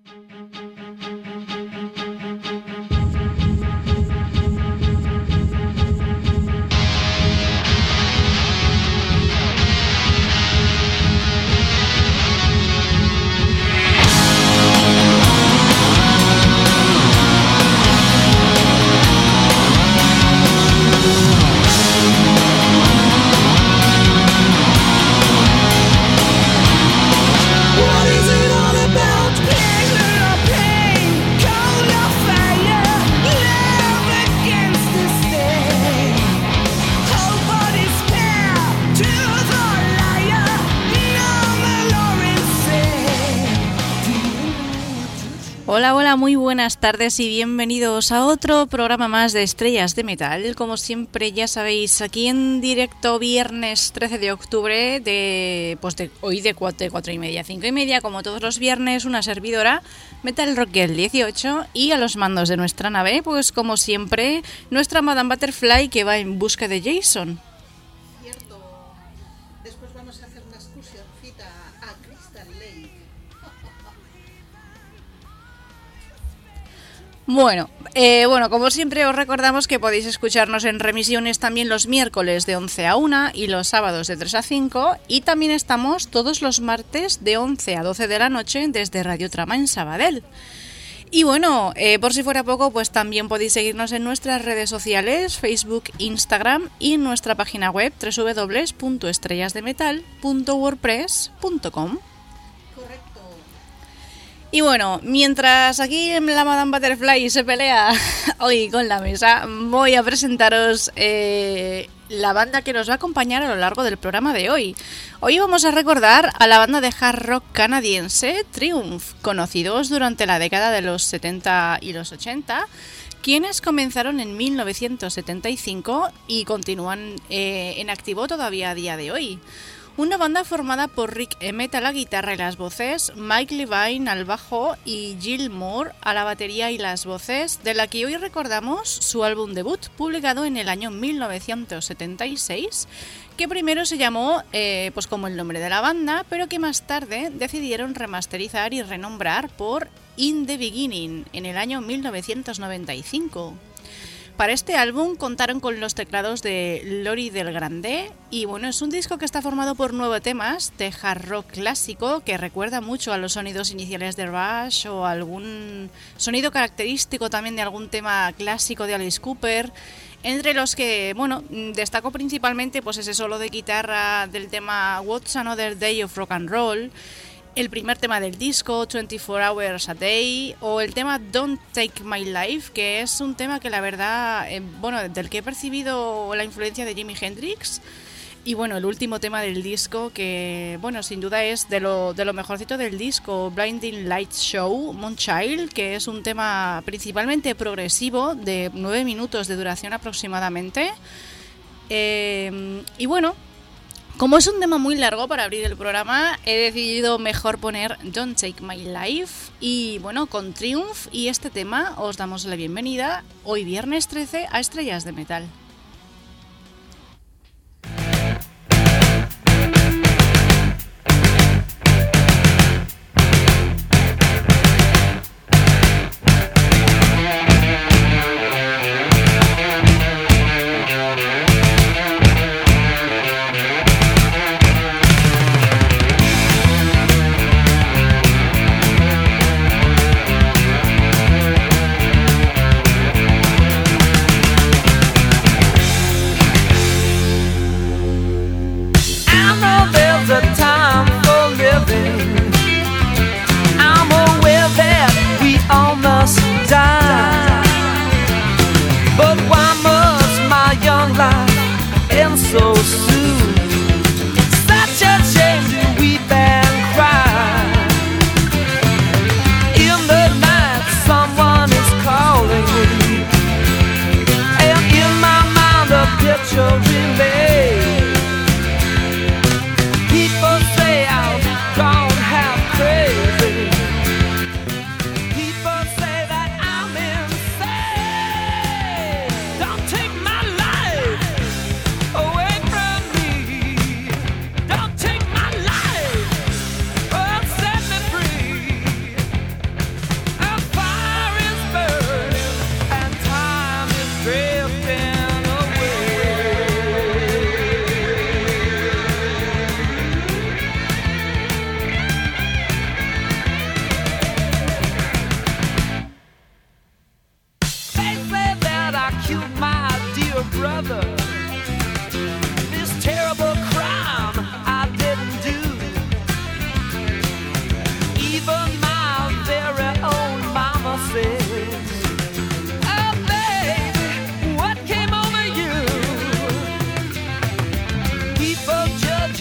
Hola, hola, muy buenas tardes y bienvenidos a otro programa más de Estrellas de Metal. Como siempre, ya sabéis, aquí en directo viernes 13 de octubre hoy de 4:30 a 5:30, como todos los viernes, una servidora, Metal Rock Girl 18, y a los mandos de nuestra nave, pues como siempre, nuestra Madame Butterfly que va en busca de Jason. Cierto. Después vamos a hacer una excursioncita a Crystal Lake. Bueno, como siempre os recordamos que podéis escucharnos en remisiones también los miércoles de 11 a 1 y los sábados de 3 a 5, y también estamos todos los martes de 11 a 12 de la noche desde Radio Trama en Sabadell. Y bueno, por si fuera poco, pues también podéis seguirnos en nuestras redes sociales, Facebook, Instagram, y en nuestra página web www.estrellasdemetal.wordpress.com. Y bueno, mientras aquí la Madame Butterfly se pelea hoy con la mesa, voy a presentaros la banda que nos va a acompañar a lo largo del programa de hoy. Hoy vamos a recordar a la banda de hard rock canadiense Triumph, conocidos durante la década de los 70 y los 80, quienes comenzaron en 1975 y continúan en activo todavía a día de hoy. Una banda formada por Rick Emmett a la guitarra y las voces, Mike Levine al bajo y Jill Moore a la batería y las voces, de la que hoy recordamos su álbum debut, publicado en el año 1976, que primero se llamó pues como el nombre de la banda, pero que más tarde decidieron remasterizar y renombrar por In the Beginning en el año 1995. Para este álbum contaron con los teclados de Lori Del Grande y bueno, es un disco que está formado por 9 temas de hard rock clásico que recuerda mucho a los sonidos iniciales de Rush o algún sonido característico también de algún tema clásico de Alice Cooper, entre los que, bueno, destaco principalmente pues ese solo de guitarra del tema What's Another Day of Rock and Roll, el primer tema del disco, 24 Hours a Day, o el tema Don't Take My Life, que es un tema que la verdad, del que he percibido la influencia de Jimi Hendrix. Y bueno, el último tema del disco, que bueno, sin duda es de lo mejorcito del disco, Blinding Lights Show, Moonchild, que es un tema principalmente progresivo, de 9 minutos de duración aproximadamente. Y bueno, como es un tema muy largo para abrir el programa, he decidido mejor poner Don't Take My Life. Y bueno, con Triumph y este tema os damos la bienvenida hoy viernes 13 a Estrellas de Metal.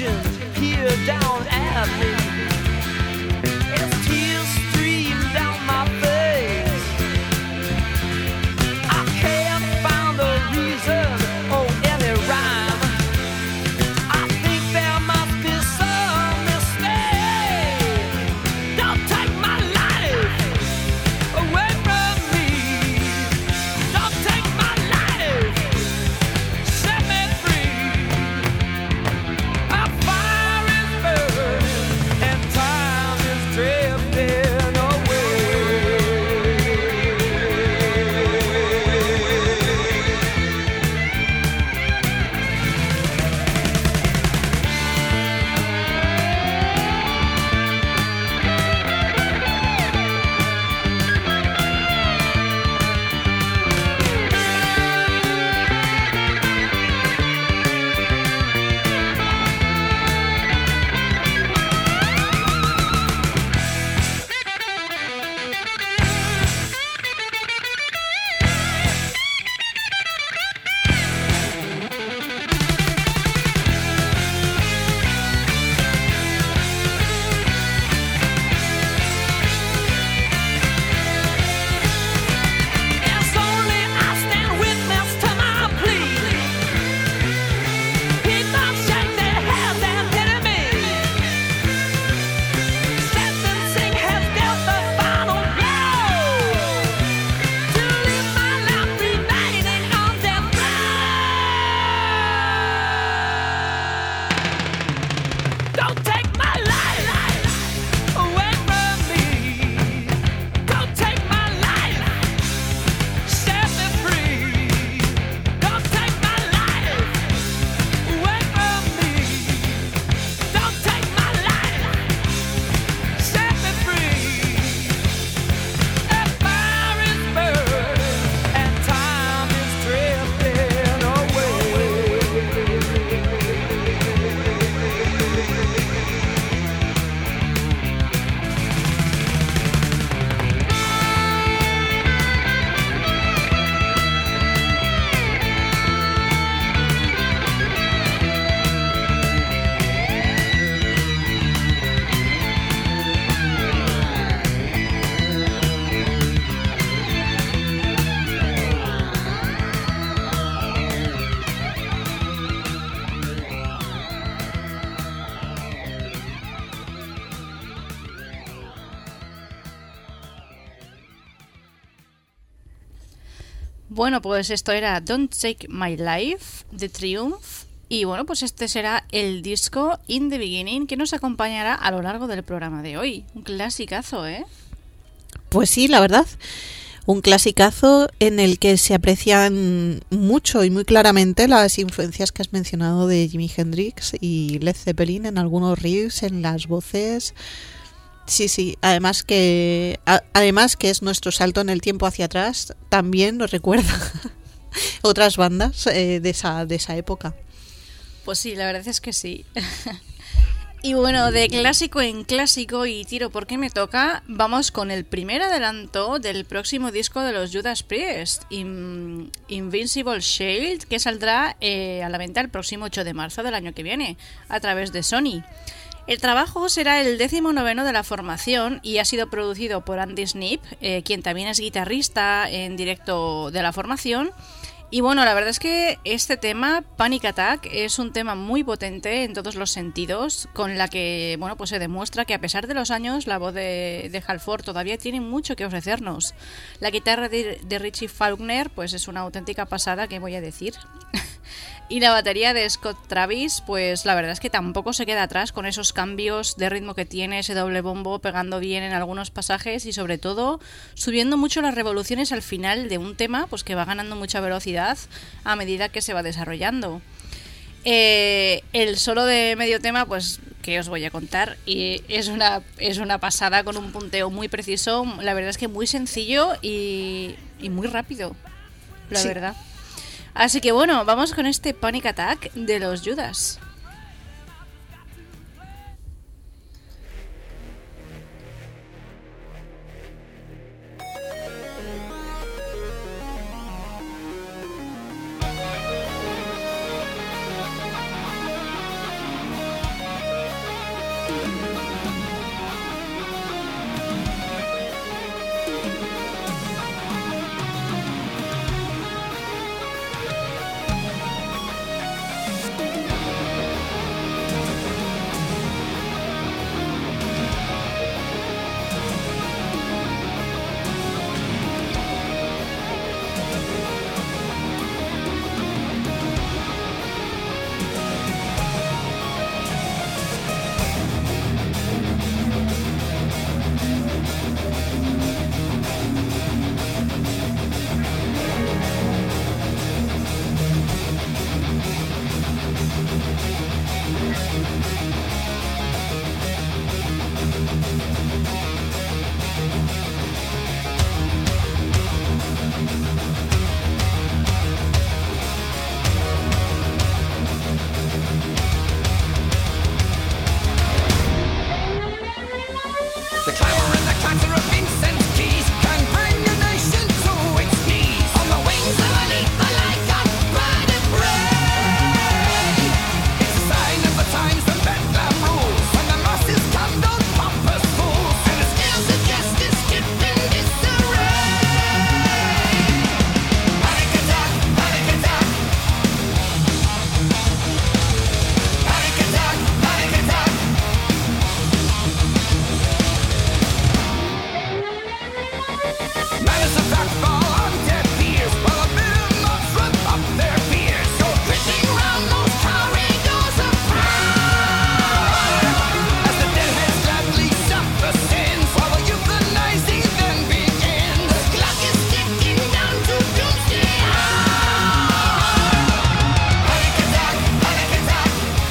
reflection peer down at me. As tears stream down my face, I can't find a reason or any rhyme. I think there must be some mistake. Don't take my life away from me. Don't take my life, set me free. My fire is burning and time is drifting away. As only I stand witness to my plea. People shake their heads and pity me. Sentencing has dealt the final blow. To live my life remaining on death row. Don't take my life away from me. Don't take my life, set me free. Don't take my life away from me. Don't take my life, set me free. That fire is burning and time is drifting away. Bueno, pues esto era Don't Take My Life de Triumph. Y bueno, pues este será el disco In the Beginning que nos acompañará a lo largo del programa de hoy. Un clasicazo, ¿eh? Pues sí, la verdad. Un clasicazo en el que se aprecian mucho y muy claramente las influencias que has mencionado de Jimi Hendrix y Led Zeppelin en algunos riffs, en las voces. Sí, sí. Además que es nuestro salto en el tiempo hacia atrás, también nos recuerda otras bandas de esa época. Pues sí, la verdad es que sí. Y bueno, de clásico en clásico y tiro porque me toca, vamos con el primer adelanto del próximo disco de los Judas Priest, Invincible Shield, que saldrá a la venta el próximo 8 de marzo del año que viene, a través de Sony. El trabajo será el 19º de la formación y ha sido producido por Andy Sneap, quien también es guitarrista en directo de la formación. Y bueno, la verdad es que este tema, Panic Attack, es un tema muy potente en todos los sentidos, con la que, bueno, pues se demuestra que a pesar de los años, la voz de Halford todavía tiene mucho que ofrecernos. La guitarra de Richie Faulkner, pues es una auténtica pasada, ¿qué voy a decir? Y la batería de Scott Travis, pues la verdad es que tampoco se queda atrás con esos cambios de ritmo que tiene, ese doble bombo pegando bien en algunos pasajes y sobre todo subiendo mucho las revoluciones al final de un tema, pues que va ganando mucha velocidad a medida que se va desarrollando. El solo de medio tema, pues que os voy a contar, y es una pasada con un punteo muy preciso, la verdad es que muy sencillo y muy rápido, la verdad. Así que bueno, vamos con este Panic Attack de los Judas. The clamor and the clatter of incense keys can bring a nation to its knees. On the wings of an ether like a bird of prey. It's a sign of the times when Bedlam rules, when the masses come down pompous fools, and the scales of justice tip in disarray. Panic attack, panic attack. Panic attack, panic attack. Manners of fact fall on deaf ears, while a bitter mobs rub up their fears. Go drifting round those corridors of power, as the deadheads gladly suffer sins, while the euthanizing then begins. The clock is ticking down to doomsday hour. Panic attack, panic attack.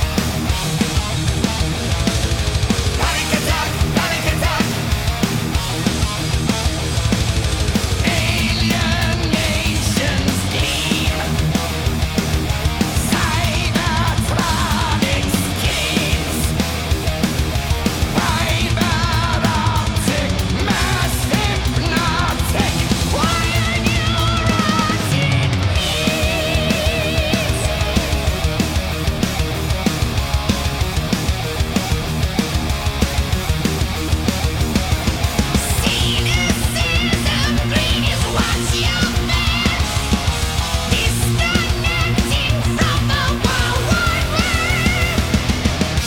Panic attack, panic attack. Alien nations team. Cybertronics kids. Fiber optic, mass hypnotic. Wire neurons it needs. Cynicism, green is what you meant. Disconnecting from the wild wide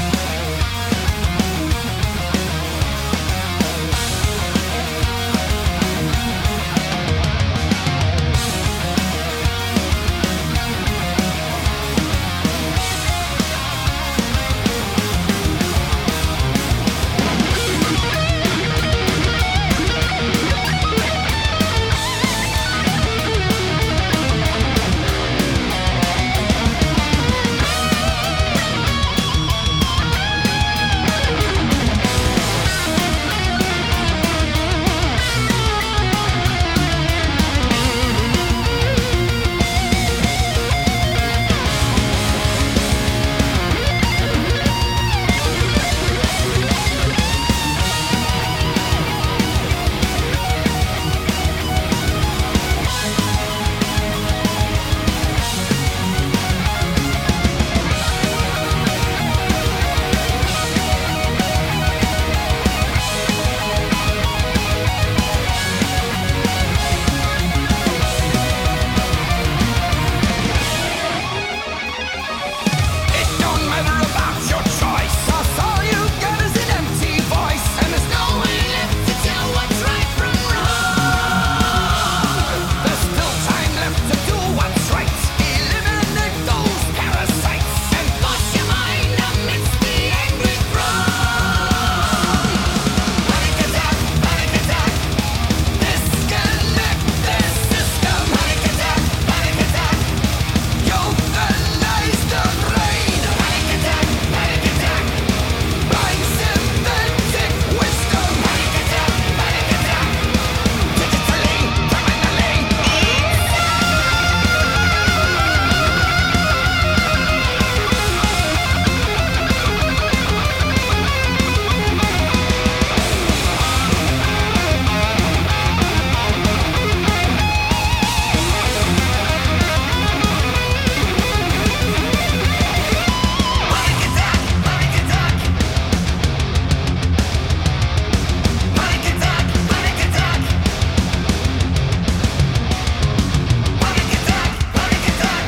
It don't matter about your choice, 'cause all you got is an empty voice, and there's no way left to tell what's right from wrong. There's still time left to do what's right. Eliminate those parasites and flush your mind amidst the angry throng. Panic attack, panic attack. Disconnect this system. Panic attack, panic attack. Euthanize the brain. Panic attack, panic attack. Blind synthetic wisdom. Panic attack, panic attack. Digitally, criminally. Panic attack, panic attack. Panic attack, panic attack. Panic attack, panic attack.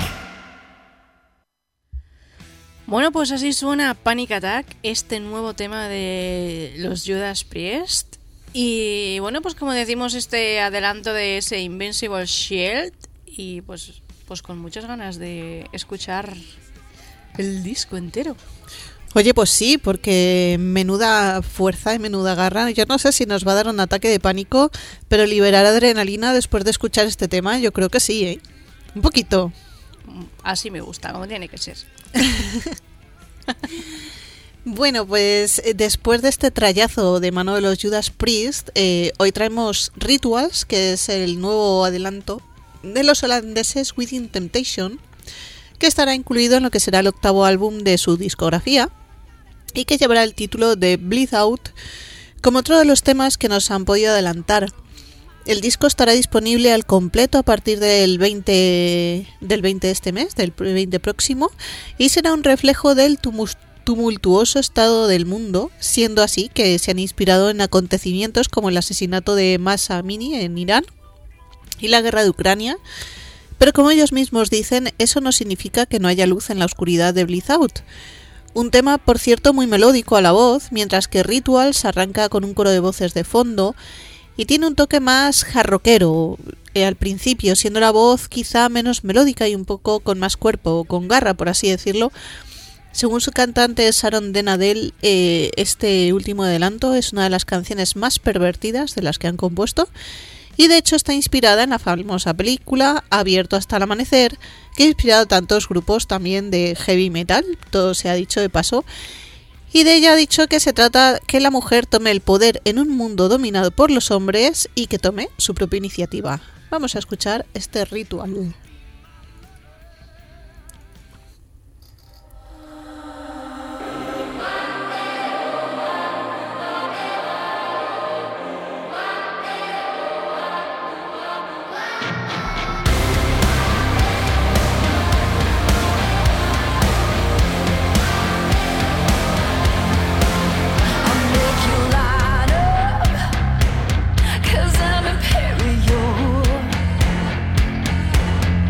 Bueno, pues así suena Panic Attack, este nuevo tema de los Judas Priest. Y bueno, pues como decimos, este adelanto de ese Invincible Shield. Y pues con muchas ganas de escuchar el disco entero. Oye, pues sí, porque menuda fuerza y menuda garra. Yo no sé si nos va a dar un ataque de pánico, pero liberar adrenalina después de escuchar este tema, yo creo que sí, ¿eh? Un poquito. Así me gusta, como tiene que ser. Bueno, pues después de este trayazo de mano de los Judas Priest, hoy traemos Rituals, que es el nuevo adelanto de los holandeses Within Temptation, que estará incluido en lo que será el 8º álbum de su discografía y que llevará el título de Bleed Out, como otro de los temas que nos han podido adelantar. El disco estará disponible al completo a partir del 20 de este mes, del 20 próximo, y será un reflejo del tumultuoso estado del mundo, siendo así que se han inspirado en acontecimientos como el asesinato de Mahsa Amini en Irán y la guerra de Ucrania, pero como ellos mismos dicen, eso no significa que no haya luz en la oscuridad de Bleed Out. Un tema, por cierto, muy melódico a la voz, mientras que Rituals arranca con un coro de voces de fondo y tiene un toque más jarroquero al principio, siendo la voz quizá menos melódica y un poco con más cuerpo, con garra, por así decirlo. Según su cantante Sharon Denadel, este último adelanto es una de las canciones más pervertidas de las que han compuesto, y de hecho está inspirada en la famosa película Abierto hasta el amanecer, que ha inspirado a tantos grupos también de heavy metal, todo se ha dicho de paso, y de ella ha dicho que se trata que la mujer tome el poder en un mundo dominado por los hombres y que tome su propia iniciativa. Vamos a escuchar este Ritual. Cause I'm imperial.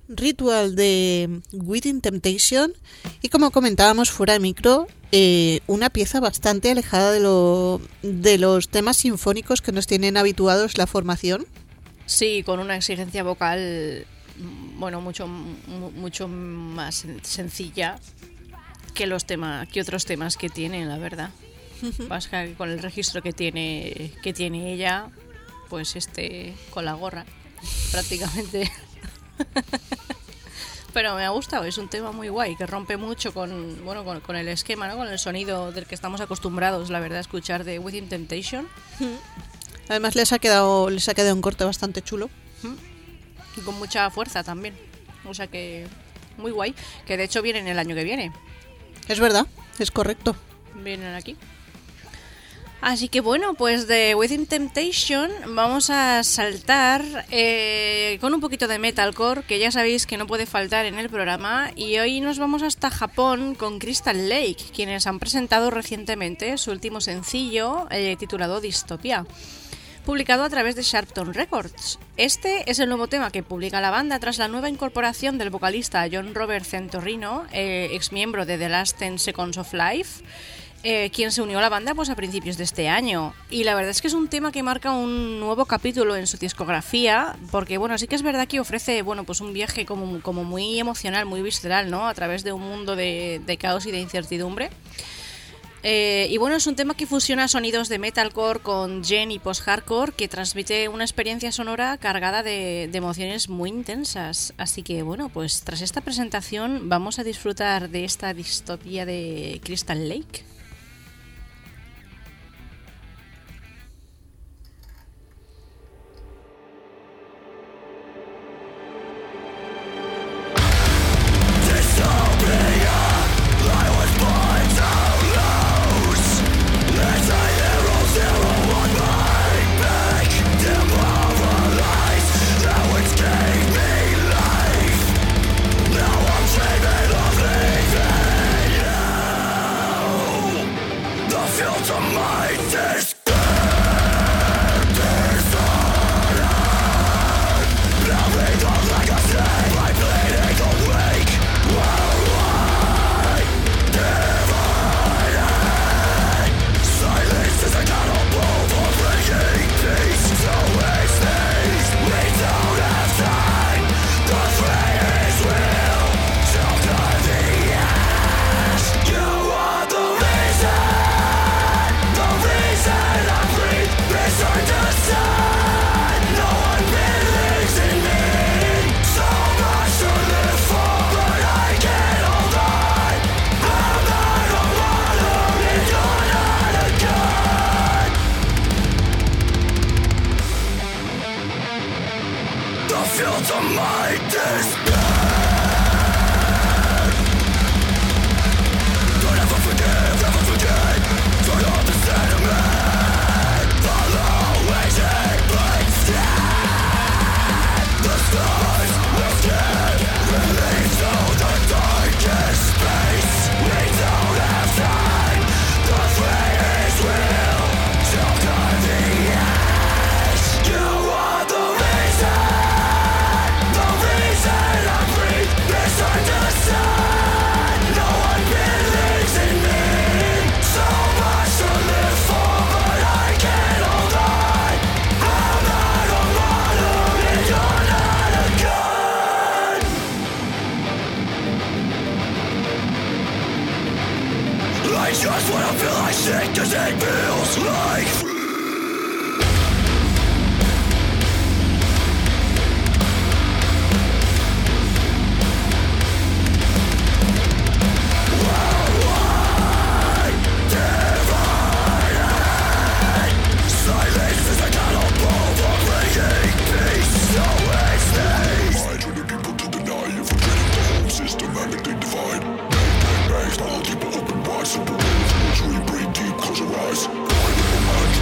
Ritual de Within Temptation, y como comentábamos fuera de micro, una pieza bastante alejada de los temas sinfónicos que nos tienen habituados la formación. Sí, con una exigencia vocal, bueno, mucho más sencilla que otros temas que tienen, la verdad. Más que con el registro que tiene ella, pues con la gorra, prácticamente. Pero me ha gustado, es un tema muy guay, que rompe mucho con el esquema, ¿no? Con el sonido del que estamos acostumbrados, la verdad, a escuchar de Within Temptation. Además les ha quedado un corte bastante chulo. Y con mucha fuerza también. O sea que muy guay, que de hecho vienen el año que viene. Es verdad, es correcto. Vienen aquí. Así que bueno, pues de Within Temptation vamos a saltar con un poquito de metalcore, que ya sabéis que no puede faltar en el programa, y hoy nos vamos hasta Japón con Crystal Lake, quienes han presentado recientemente su último sencillo titulado Dystopia, publicado a través de Sharpton Records. Este es el nuevo tema que publica la banda tras la nueva incorporación del vocalista John Robert Centorino, ex miembro de The Last 10 Seconds of Life, quien se unió a la banda pues a principios de este año. Y la verdad es que es un tema que marca un nuevo capítulo en su discografía, porque bueno, sí que es verdad que ofrece pues un viaje como muy emocional, muy visceral, ¿no? A través de un mundo de caos y de incertidumbre. Y bueno, es un tema que fusiona sonidos de metalcore con gen y post-hardcore, que transmite una experiencia sonora cargada de emociones muy intensas. Así que bueno, pues tras esta presentación vamos a disfrutar de esta distopía de Crystal Lake. Simple, open wide, simple, dream, breathe deep, close your eyes.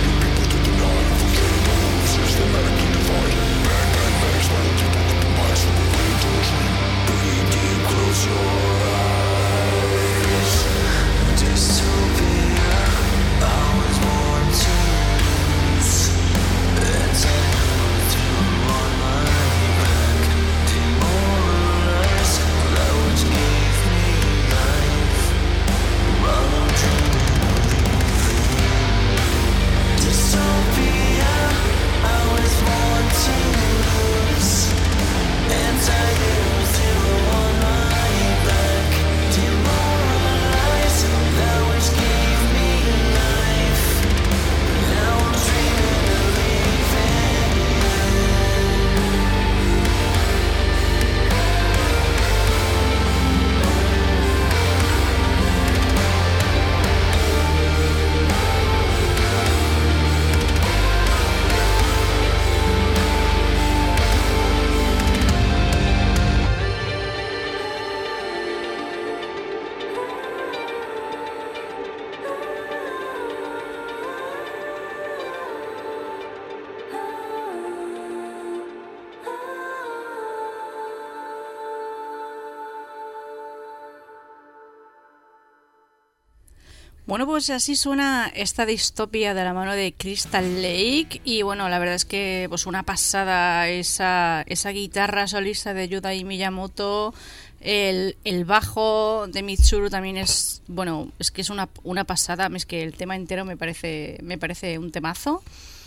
Bueno, pues así suena esta distopia de la mano de Crystal Lake y bueno, la verdad es que pues una pasada esa guitarra solista de Yudai Miyamoto, el bajo de Mitsuru también es, bueno, es que es una pasada, es que el tema entero me parece un temazo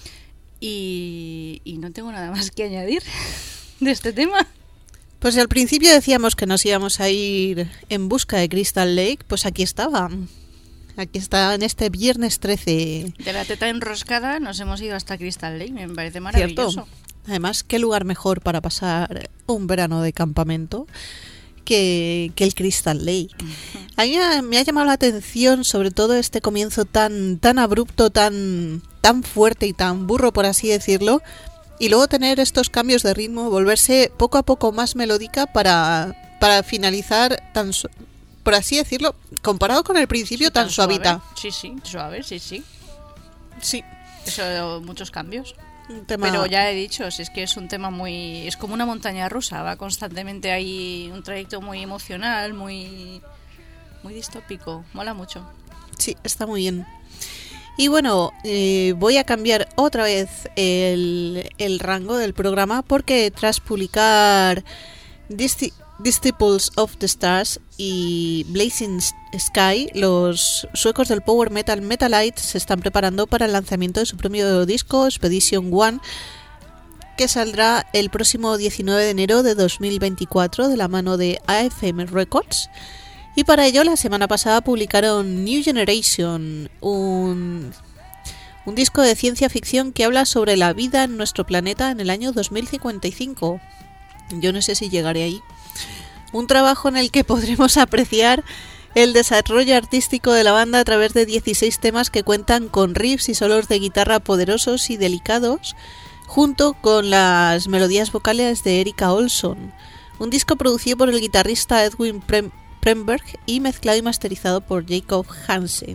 y no tengo nada más que añadir de este tema. Pues si al principio decíamos que nos íbamos a ir en busca de Crystal Lake, pues aquí estaba. Aquí está en este viernes 13. De la teta enroscada nos hemos ido hasta Crystal Lake, me parece maravilloso. ¿Cierto? Además, qué lugar mejor para pasar un verano de campamento que el Crystal Lake. A mí me ha llamado la atención sobre todo este comienzo tan abrupto, tan fuerte y tan burro, por así decirlo, y luego tener estos cambios de ritmo, volverse poco a poco más melódica para finalizar por así decirlo, comparado con el principio, Sí, tan suavita. Sí, suave, sí. Sí, Eso, muchos cambios. un tema... Pero ya he dicho, si es que es un tema muy... Es como una montaña rusa, va constantemente ahí un trayecto muy emocional, muy distópico. Mola mucho. Sí, está muy bien. Y bueno, voy a cambiar otra vez el rango del programa porque tras publicar Disciples of the Stars y Blazing Sky, los suecos del power metal Metalite se están preparando para el lanzamiento de su propio disco Expedition One, que saldrá el próximo 19 de enero de 2024 de la mano de AFM Records. Y para ello la semana pasada publicaron New Generation, un disco de ciencia ficción que habla sobre la vida en nuestro planeta en el año 2055. Yo no sé si llegaré ahí. Un trabajo en el que podremos apreciar el desarrollo artístico de la banda a través de 16 temas que cuentan con riffs y solos de guitarra poderosos y delicados, junto con las melodías vocales de Erika Olson. Un disco producido por el guitarrista Edwin Premberg y mezclado y masterizado por Jacob Hansen.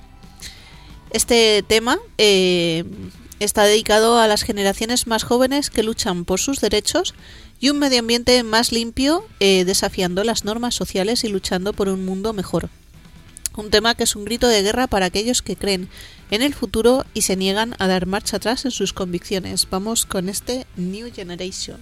Este tema está dedicado a las generaciones más jóvenes que luchan por sus derechos y un medio ambiente más limpio, desafiando las normas sociales y luchando por un mundo mejor. Un tema que es un grito de guerra para aquellos que creen en el futuro y se niegan a dar marcha atrás en sus convicciones. Vamos con este New Generation.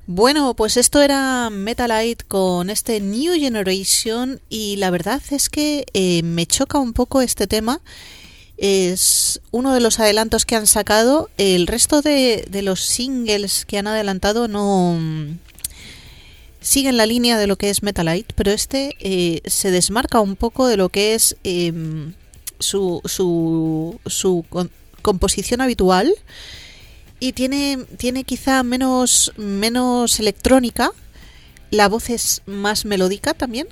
Bueno, pues esto era Metalite con este New Generation y la verdad es que me choca un poco este tema. Es uno de los adelantos que han sacado. El resto de los singles que han adelantado no siguen la línea de lo que es Metalite, pero este se desmarca un poco de lo que es su composición habitual. Y tiene quizá menos electrónica, la voz es más melódica también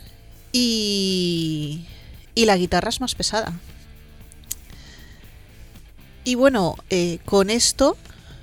y la guitarra es más pesada. Y bueno, con esto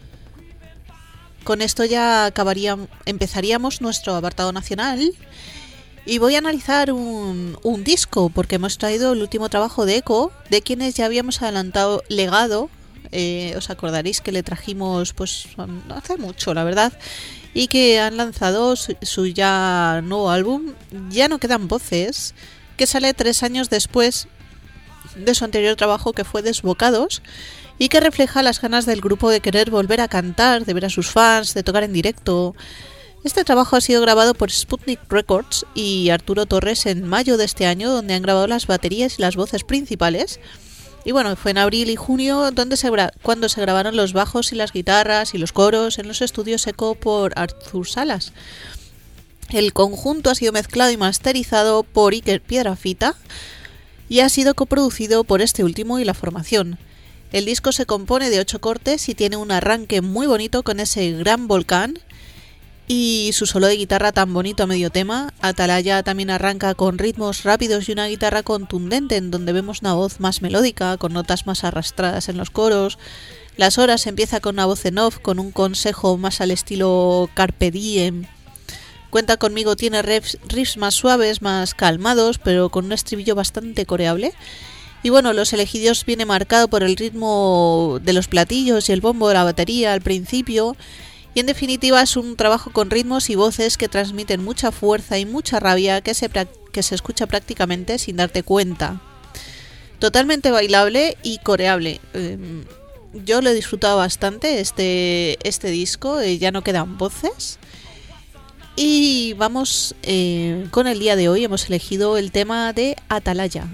ya empezaríamos nuestro apartado nacional y voy a analizar un disco porque hemos traído el último trabajo de Echo, de quienes ya habíamos adelantado Legado. Os acordaréis que le trajimos pues no hace mucho, la verdad, y que han lanzado su ya nuevo álbum, Ya no quedan voces, que sale 3 años después de su anterior trabajo, que fue Desbocados, y que refleja las ganas del grupo de querer volver a cantar, de ver a sus fans, de tocar en directo. Este trabajo ha sido grabado por Sputnik Records y Arturo Torres en mayo de este año, donde han grabado las baterías y las voces principales. Y bueno, fue en abril y junio cuando se grabaron los bajos y las guitarras y los coros en los estudios Echo por Arthur Salas. El conjunto ha sido mezclado y masterizado por Iker Piedrafita y ha sido coproducido por este último y la formación. El disco se compone de 8 cortes y tiene un arranque muy bonito con ese gran volcán y su solo de guitarra tan bonito a medio tema. Atalaya también arranca con ritmos rápidos y una guitarra contundente en donde vemos una voz más melódica, con notas más arrastradas en los coros. Las Horas empieza con una voz en off, con un consejo más al estilo Carpe Diem. Cuenta conmigo tiene riffs más suaves, más calmados, pero con un estribillo bastante coreable. Y bueno, Los Elegidos viene marcado por el ritmo de los platillos y el bombo de la batería al principio. Y en definitiva es un trabajo con ritmos y voces que transmiten mucha fuerza y mucha rabia que se escucha prácticamente sin darte cuenta. Totalmente bailable y coreable. Yo lo he disfrutado bastante este disco, Ya no quedan voces. Y vamos con el día de hoy, hemos elegido el tema de Atalaya.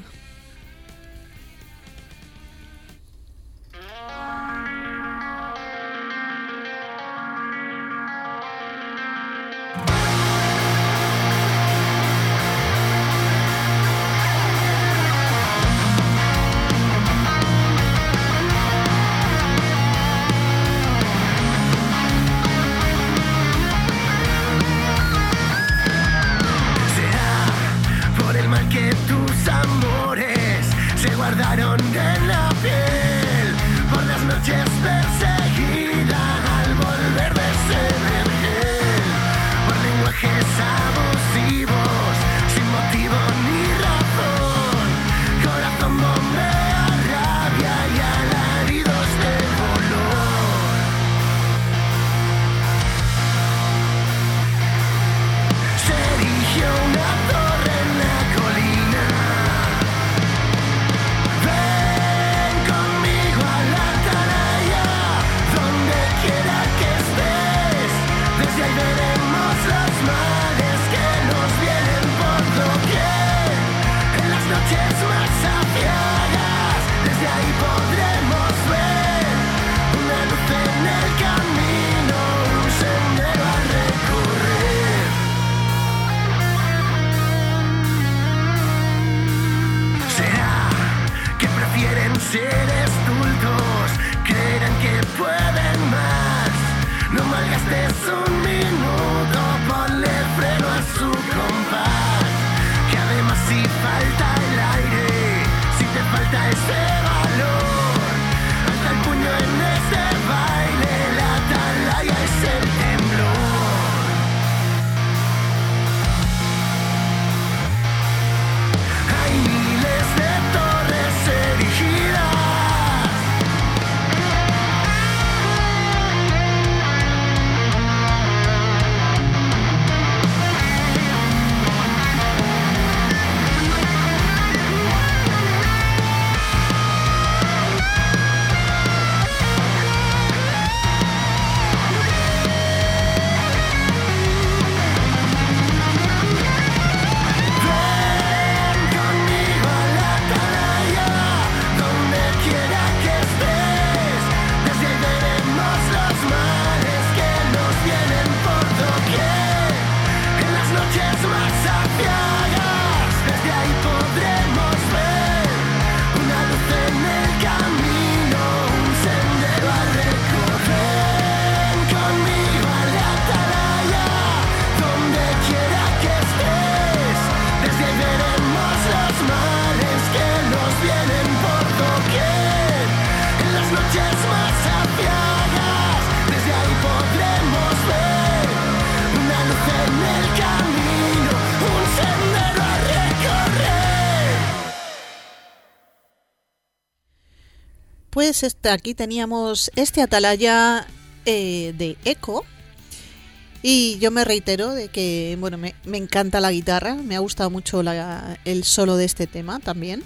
pues aquí teníamos este atalaya de Echo. Y yo me reitero de que, bueno, me encanta la guitarra, me ha gustado mucho el solo de este tema también.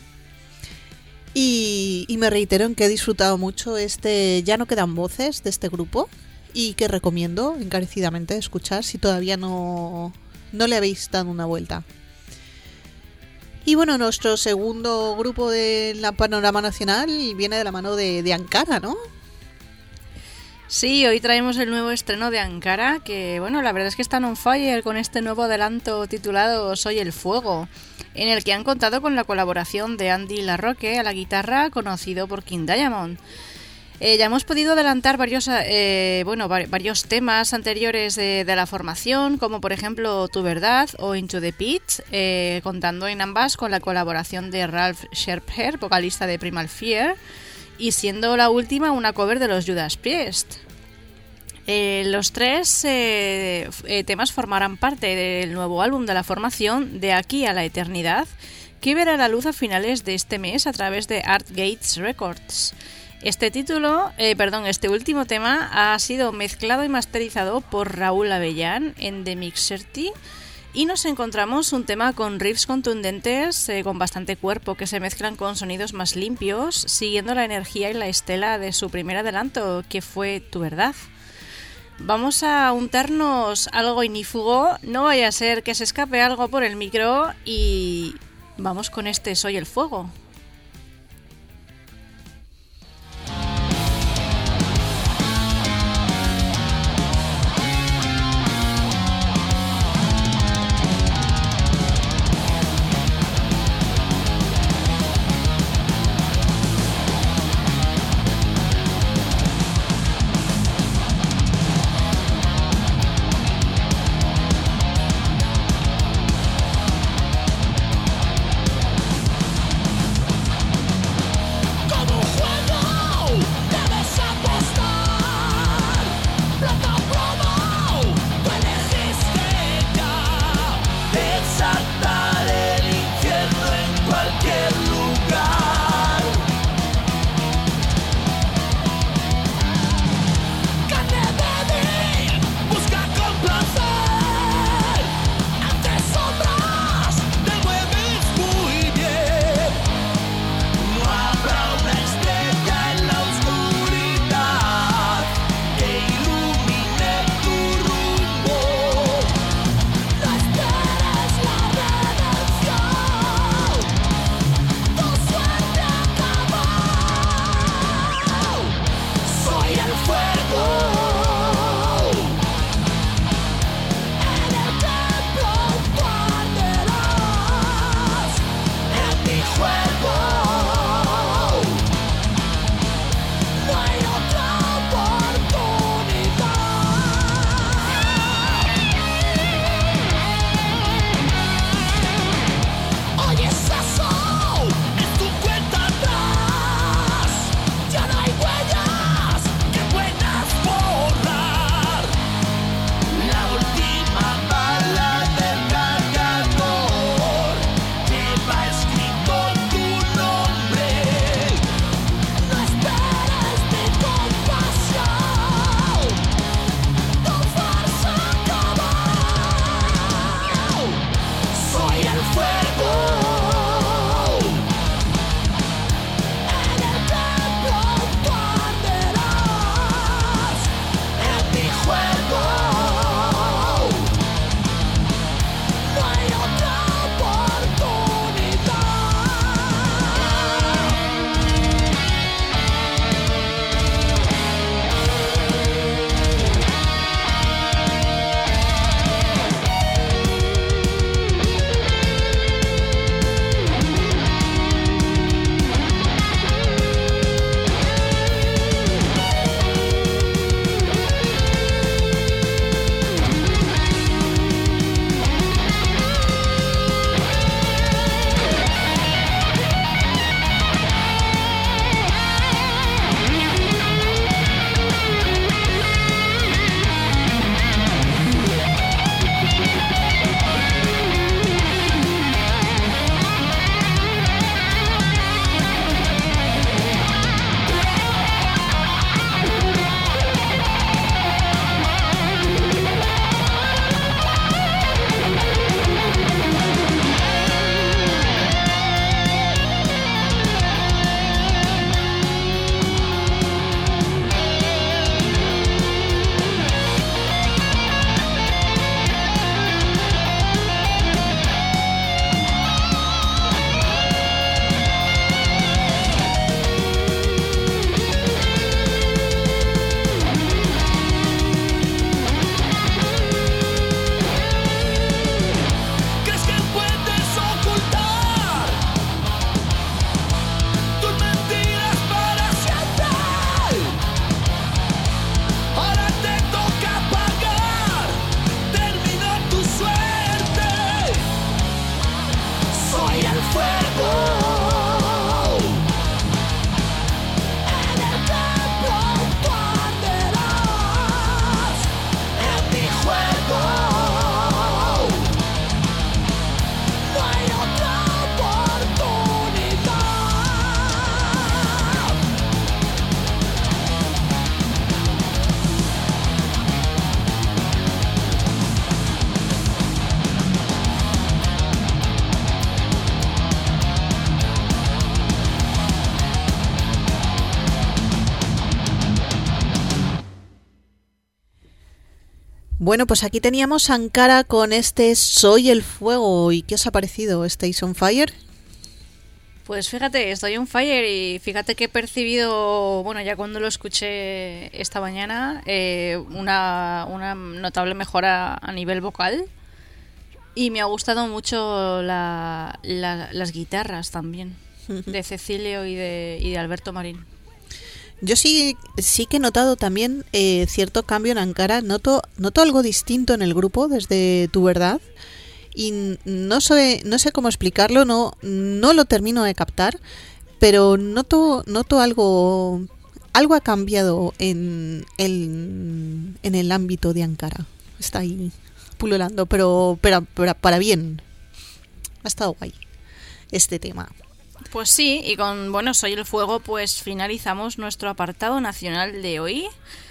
Y me reitero en que he disfrutado mucho Ya no quedan voces de este grupo y que recomiendo encarecidamente escuchar si todavía no le habéis dado una vuelta. Y bueno, nuestro segundo grupo de la panorama nacional viene de la mano de Ankara, ¿no? Sí, hoy traemos el nuevo estreno de Ankara, que bueno, la verdad es que están on fire con este nuevo adelanto titulado Soy el Fuego, en el que han contado con la colaboración de Andy Larroque a la guitarra, conocido por King Diamond. Ya hemos podido adelantar varios temas anteriores de la formación, como por ejemplo Tu Verdad o Into the Pit, contando en ambas con la colaboración de Ralph Sherper, vocalista de Primal Fear, y siendo la última una cover de los Judas Priest. Los tres temas formarán parte del nuevo álbum de la formación De aquí a la eternidad, que verá la luz a finales de este mes a través de Art Gates Records. Este último tema ha sido mezclado y masterizado por Raúl Avellán en The Mixerty, y nos encontramos un tema con riffs contundentes con bastante cuerpo que se mezclan con sonidos más limpios, siguiendo la energía y la estela de su primer adelanto, que fue Tu Verdad. Vamos a untarnos algo ignífugo, no vaya a ser que se escape algo por el micro, y vamos con este Soy el Fuego. Bueno, pues aquí teníamos a Ankara con este Soy el Fuego. ¿Y qué os ha parecido? ¿Estáis on fire? Pues fíjate, estoy on fire y fíjate que he percibido, bueno, ya cuando lo escuché esta mañana, una notable mejora a nivel vocal. Y me ha gustado mucho las guitarras también, de Cecilio y de Alberto Marín. Yo sí que he notado también cierto cambio en Ankara. Noto algo distinto en el grupo desde Tu Verdad. Y no sé cómo explicarlo, no lo termino de captar, pero noto algo ha cambiado en el ámbito de Ankara. Está ahí pululando, pero para bien. Ha estado guay este tema. Pues sí, y con Soy el Fuego pues finalizamos nuestro apartado nacional de hoy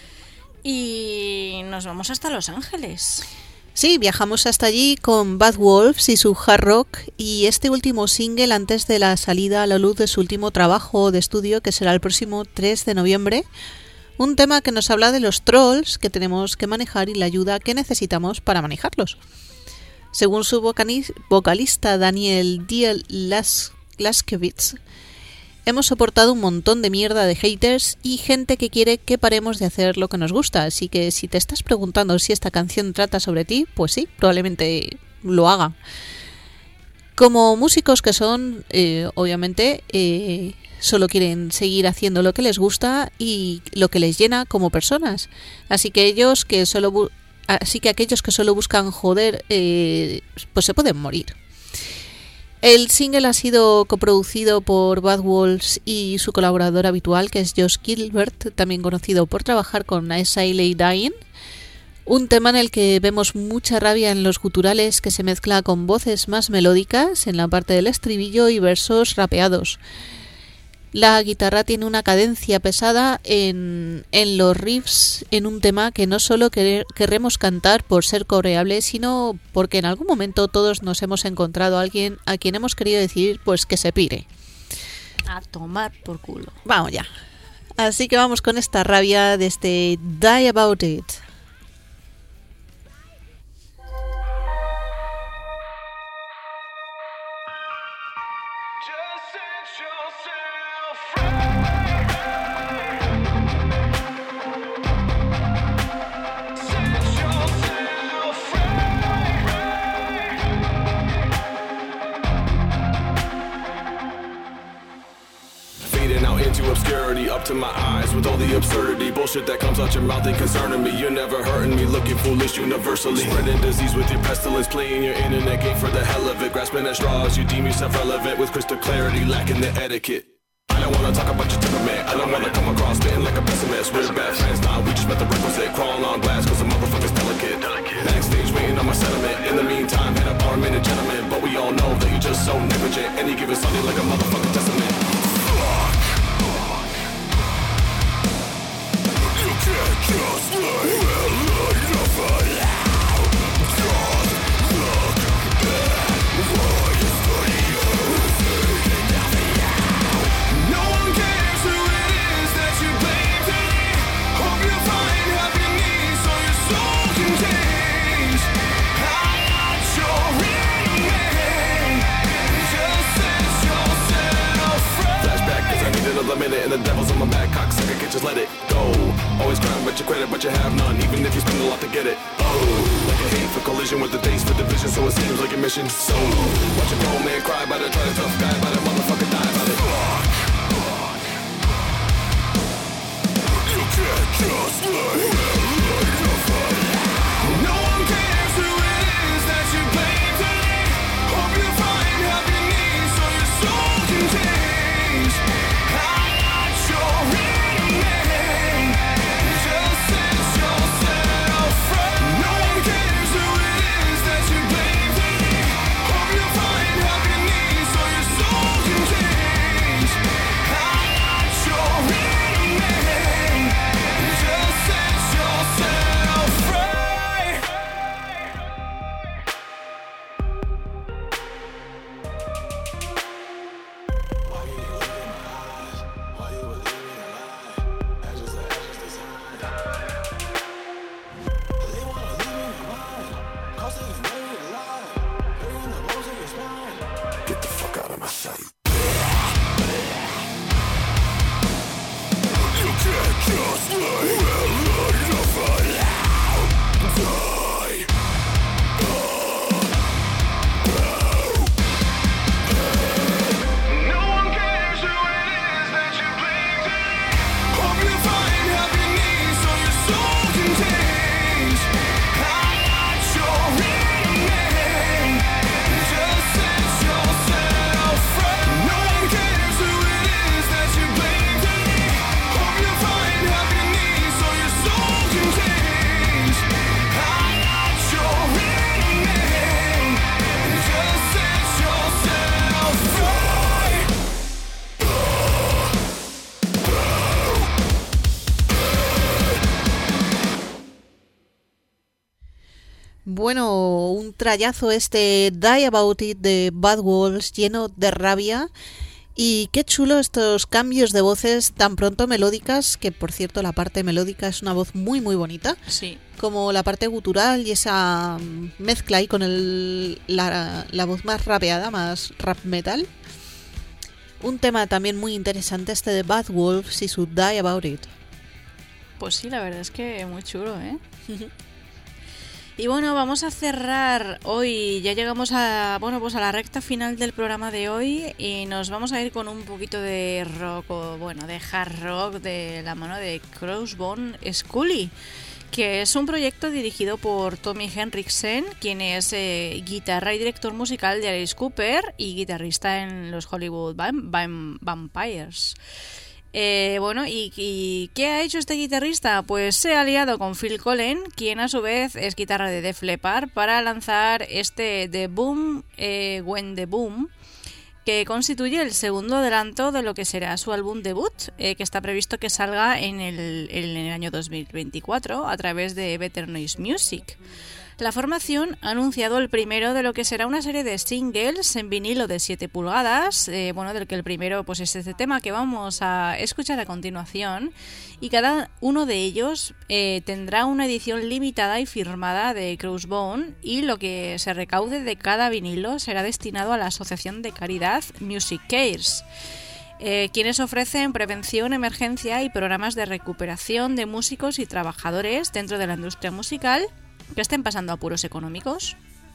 y nos vamos hasta Los Ángeles. Sí, viajamos hasta allí con Bad Wolves y su hard rock y este último single antes de la salida a la luz de su último trabajo de estudio, que será el próximo 3 de noviembre. Un tema que nos habla de los trolls que tenemos que manejar y la ayuda que necesitamos para manejarlos. Según su vocalista Daniel D. Laskevitz, hemos soportado un montón de mierda de haters y gente que quiere que paremos de hacer lo que nos gusta, así que si te estás preguntando si esta canción trata sobre ti, pues sí, probablemente lo haga. Como músicos que son, obviamente, solo quieren seguir haciendo lo que les gusta y lo que les llena como personas, así que aquellos que solo buscan joder, pues se pueden morir. El single ha sido coproducido por Bad Wolves y su colaborador habitual, que es Josh Gilbert, también conocido por trabajar con As I Lay Dying. Un tema en el que vemos mucha rabia en los guturales, que se mezcla con voces más melódicas en la parte del estribillo y versos rapeados. La guitarra tiene una cadencia pesada en los riffs, en un tema que no solo queremos cantar por ser coreable, sino porque en algún momento todos nos hemos encontrado a alguien a quien hemos querido decir pues que se pire. A tomar por culo. Vamos ya. Así que vamos con esta rabia de este Die About It. Obscurity up to my eyes with all the absurdity bullshit that comes out your mouth ain't concerning me. You're never hurting me, looking foolish universally, spreading disease with your pestilence, playing your internet game for the hell of it, grasping at straws. You deem yourself relevant with crystal clarity, lacking the etiquette. I don't wanna talk about your temperament, I don't wanna come across spitting like a pessimist. We're bad friends, nah, we just met the requisite, crawling on glass cause the motherfucker's delicate. Backstage waiting on my sentiment, in the meantime hit up our minute gentlemen, but we all know that you're just so negligent, any given Sunday like a motherfucking testament. Just lay enough for now. Just look back. Why you study using nothing now? No one cares who it is that you blame today. Hope you find happiness so your soul can change. I'm not your real man. Just set yourself free. Flashback cause I need another minute and the devil's on my back. Cocksucker can't just let it go. Always crying about your credit, but you have none, even if you spend a lot to get it. Oh, like a hate for collision with the days for division, so it seems like a mission. So, watch a grown man cry about it, try to tough guy about it, motherfucker die about it. You can't just lay enough for now. No one cares who it is that you blame today. Hope you find happiness so your soul can change. I'm not your real man. Just set yourself free. No one cares who it is that you blame today. Hope you find happiness so your soul can change. I'm not your real man. Just set yourself Get the fuck out of my sight. You can't just lay enough allowed. Die. No one cares who it is that you bring to me. Hope you find happiness so your soul can change. I'm not your enemy. Just set yourself free. No one cares who it is that you bring to me. Hope you find happiness so your soul can change. I'm not your enemy. Just set yourself free. Bueno, un trayazo este Die About It de Bad Wolves, lleno de rabia. Y qué chulo estos cambios de voces tan pronto melódicas, que por cierto la parte melódica es una voz muy muy bonita, Sí. como la parte gutural y esa mezcla ahí con la voz más rapeada, más rap metal. Un tema también muy interesante este de Bad Wolves y su Die About It. Pues sí, la verdad es que muy chulo, ¿eh? Y bueno, vamos a cerrar hoy. Ya llegamos a, bueno, pues a la recta final del programa de hoy y nos vamos a ir con un poquito de rock, o bueno, de hard rock de la mano de Crossbone Scully, que es un proyecto dirigido por Tommy Henriksen, quien es guitarra y director musical de Alice Cooper y guitarrista en los Hollywood Vampires. Bueno, ¿y qué ha hecho este guitarrista? Pues se ha aliado con Phil Collen, quien a su vez es guitarra de Def Leppard, para lanzar este The Boom, When the Boom, que constituye el segundo adelanto de lo que será su álbum debut, que está previsto que salga en el año 2024 a través de Better Noise Music. La formación ha anunciado el primero de lo que será una serie de singles en vinilo de 7 pulgadas, bueno, del que el primero pues es este tema que vamos a escuchar a continuación, y cada uno de ellos tendrá una edición limitada y firmada de Crossbone, y lo que se recaude de cada vinilo será destinado a la asociación de caridad Music Cares, quienes ofrecen prevención, emergencia y programas de recuperación de músicos y trabajadores dentro de la industria musical que estén pasando apuros económicos.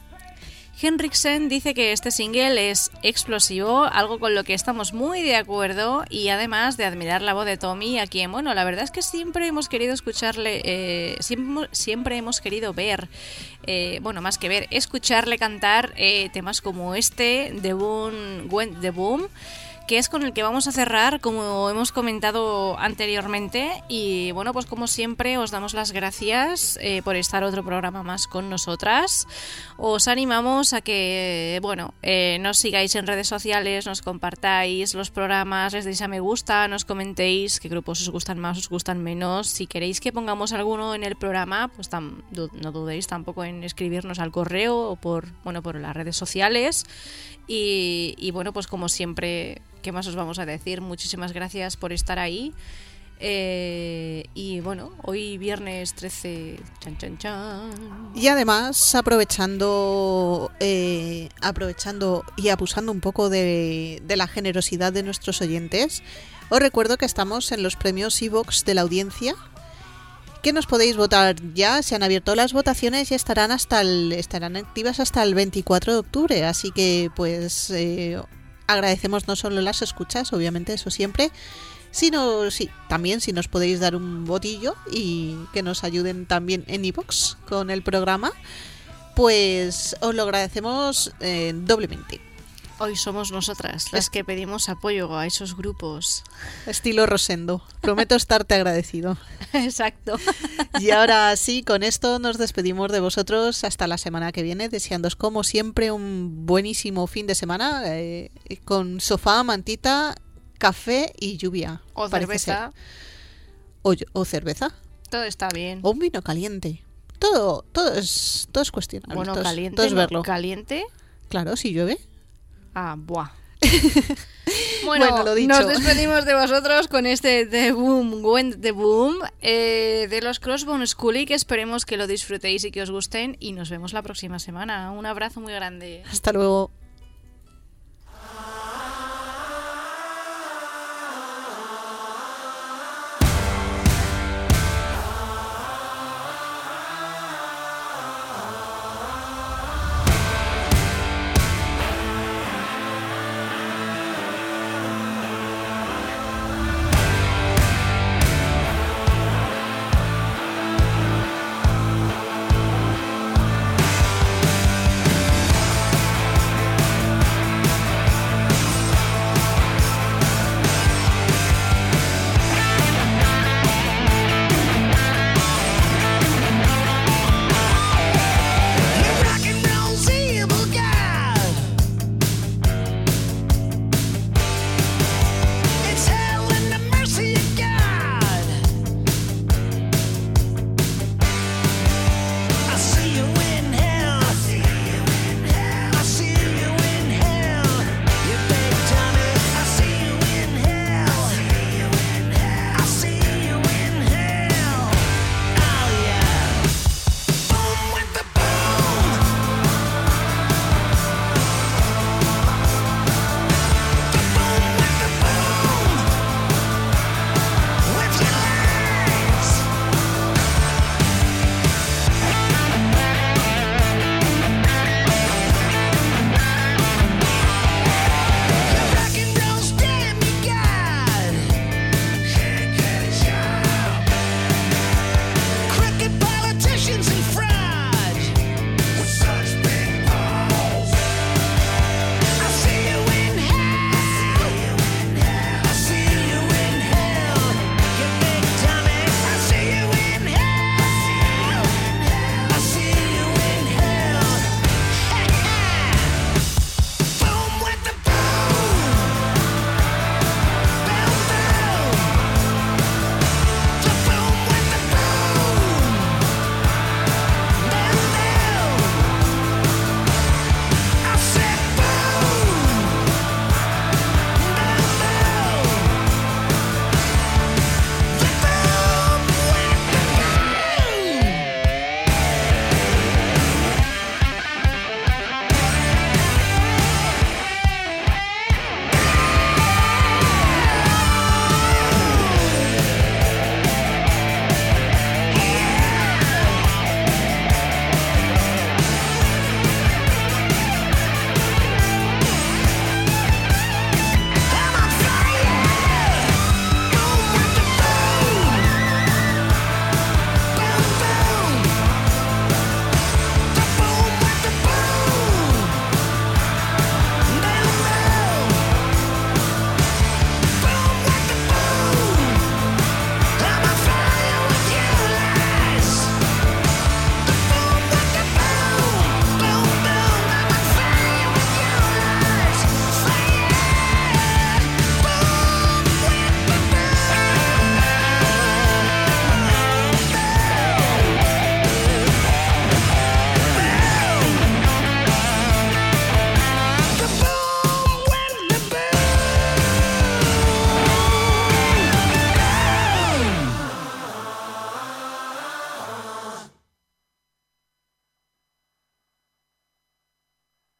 Henriksen dice que este single es explosivo, algo con lo que estamos muy de acuerdo, y además de admirar la voz de Tommy, a quien, bueno, la verdad es que siempre hemos querido escucharle, siempre hemos querido ver, bueno, más que ver, escucharle cantar temas como este, The Boom, When the Boom, que es con el que vamos a cerrar, como hemos comentado anteriormente. Y bueno, pues como siempre os damos las gracias por estar otro programa más con nosotras. Os animamos a que, bueno, nos sigáis en redes sociales, nos compartáis los programas, les deis a me gusta, nos comentéis qué grupos os gustan más, os gustan menos. Si queréis que pongamos alguno en el programa, pues no dudéis tampoco en escribirnos al correo o por las redes sociales. Y bueno, pues como siempre, ¿qué más os vamos a decir? Muchísimas gracias por estar ahí. Y bueno, hoy viernes 13, chan chan chan. Y además, aprovechando y abusando un poco de la generosidad de nuestros oyentes, os recuerdo que estamos en los premios iVoox de la audiencia, que nos podéis votar ya. Se han abierto las votaciones y estarán activas hasta el 24 de octubre, así que pues agradecemos no solo las escuchas, obviamente, eso siempre, sino también si nos podéis dar un votillo y que nos ayuden también en iVoox con el programa, pues os lo agradecemos doblemente. Hoy somos nosotras las que pedimos apoyo a esos grupos. Estilo Rosendo. Prometo estarte agradecido. Exacto. Y ahora sí, con esto nos despedimos de vosotros hasta la semana que viene, deseándoos como siempre un buenísimo fin de semana, con sofá, mantita, café y lluvia. O parece cerveza. ser. O cerveza. Todo está bien. O un vino caliente. Todo es cuestionable. Bueno, todo caliente. es verlo. ¿Caliente? Claro, si llueve. Ah, buah. Bueno, lo dicho. Nos despedimos de vosotros con este The Boom Went the Boom de los Crossbone Schoolie, que esperemos que lo disfrutéis y que os gusten, y nos vemos la próxima semana. Un abrazo muy grande. Hasta luego.